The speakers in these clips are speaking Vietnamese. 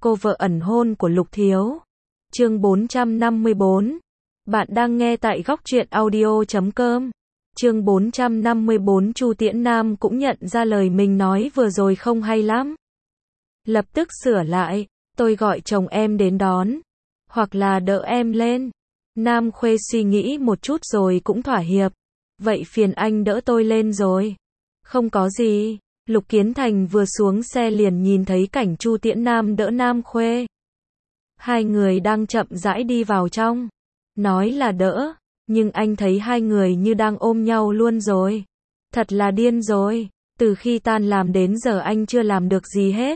cô vợ ẩn hôn của Lục Thiếu. Chương 454. Bạn đang nghe tại góc truyện audio.com. Chương 454. Chu Tiễn Nam cũng nhận ra lời mình nói vừa rồi không hay lắm. Lập tức sửa lại, tôi gọi chồng em đến đón, hoặc là đỡ em lên. Nam Khuê suy nghĩ một chút rồi cũng thỏa hiệp. Vậy phiền anh đỡ tôi lên rồi. Không có gì. Lục Kiến Thành vừa xuống xe liền nhìn thấy cảnh Chu Tiễn Nam đỡ Nam Khuê. Hai người đang chậm rãi đi vào trong. Nói là đỡ, nhưng anh thấy hai người như đang ôm nhau luôn rồi. Thật là điên rồi. Từ khi tan làm đến giờ anh chưa làm được gì hết.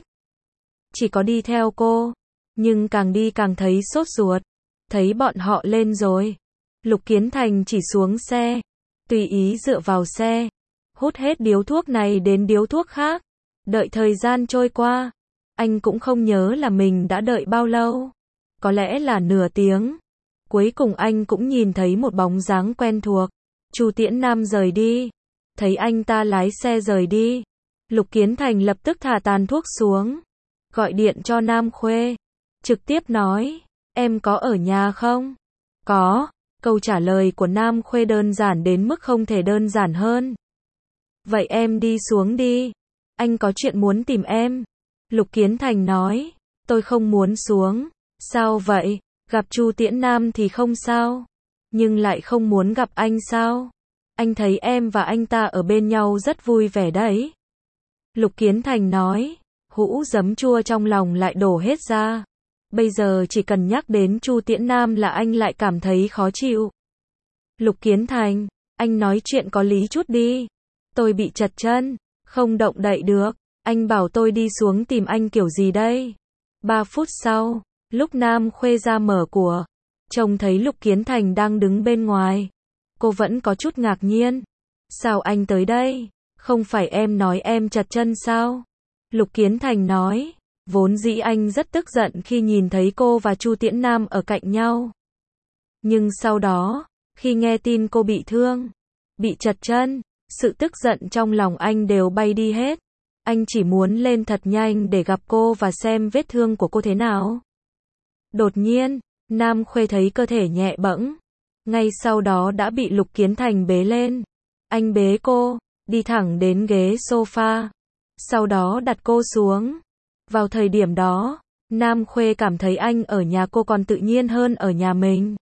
Chỉ có đi theo cô. Nhưng càng đi càng thấy sốt ruột. Thấy bọn họ lên rồi. Lục Kiến Thành chỉ xuống xe. Tùy ý dựa vào xe. Hút hết điếu thuốc này đến điếu thuốc khác. Đợi thời gian trôi qua. Anh cũng không nhớ là mình đã đợi bao lâu. Có lẽ là nửa tiếng. Cuối cùng anh cũng nhìn thấy một bóng dáng quen thuộc. Chu Tiễn Nam rời đi. Thấy anh ta lái xe rời đi. Lục Kiến Thành lập tức thả tàn thuốc xuống. Gọi điện cho Nam Khuê. Trực tiếp nói. Em có ở nhà không? Có. Câu trả lời của Nam Khuê đơn giản đến mức không thể đơn giản hơn. Vậy em đi xuống đi. Anh có chuyện muốn tìm em. Lục Kiến Thành nói. Tôi không muốn xuống. Sao vậy? Gặp Chu Tiễn Nam thì không sao. Nhưng lại không muốn gặp anh sao? Anh thấy em và anh ta ở bên nhau rất vui vẻ đấy. Lục Kiến Thành nói. Hũ giấm chua trong lòng lại đổ hết ra. Bây giờ chỉ cần nhắc đến Chu Tiễn Nam là anh lại cảm thấy khó chịu. Lục Kiến Thành, anh nói chuyện có lý chút đi. Tôi bị trật chân, không động đậy được. Anh bảo tôi đi xuống tìm anh kiểu gì đây? 3 phút sau, lúc Nam Khuê ra mở cửa, trông thấy Lục Kiến Thành đang đứng bên ngoài. Cô vẫn có chút ngạc nhiên. Sao anh tới đây? Không phải em nói em trật chân sao? Lục Kiến Thành nói. Vốn dĩ anh rất tức giận khi nhìn thấy cô và Chu Tiễn Nam ở cạnh nhau. Nhưng sau đó, khi nghe tin cô bị thương, bị trật chân, sự tức giận trong lòng anh đều bay đi hết. Anh chỉ muốn lên thật nhanh để gặp cô và xem vết thương của cô thế nào. Đột nhiên, Nam Khuê thấy cơ thể nhẹ bẫng. Ngay sau đó đã bị Lục Kiến Thành bế lên. Anh bế cô, đi thẳng đến ghế sofa. Sau đó đặt cô xuống. Vào thời điểm đó, Nam Khuê cảm thấy anh ở nhà cô còn tự nhiên hơn ở nhà mình.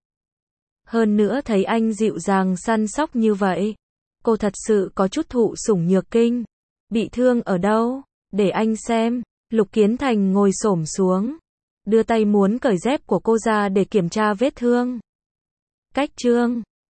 Hơn nữa thấy anh dịu dàng săn sóc như vậy. Cô thật sự có chút thụ sủng nhược kinh. Bị thương ở đâu? Để anh xem. Lục Kiến Thành ngồi xổm xuống. Đưa tay muốn cởi dép của cô ra để kiểm tra vết thương. Cách chương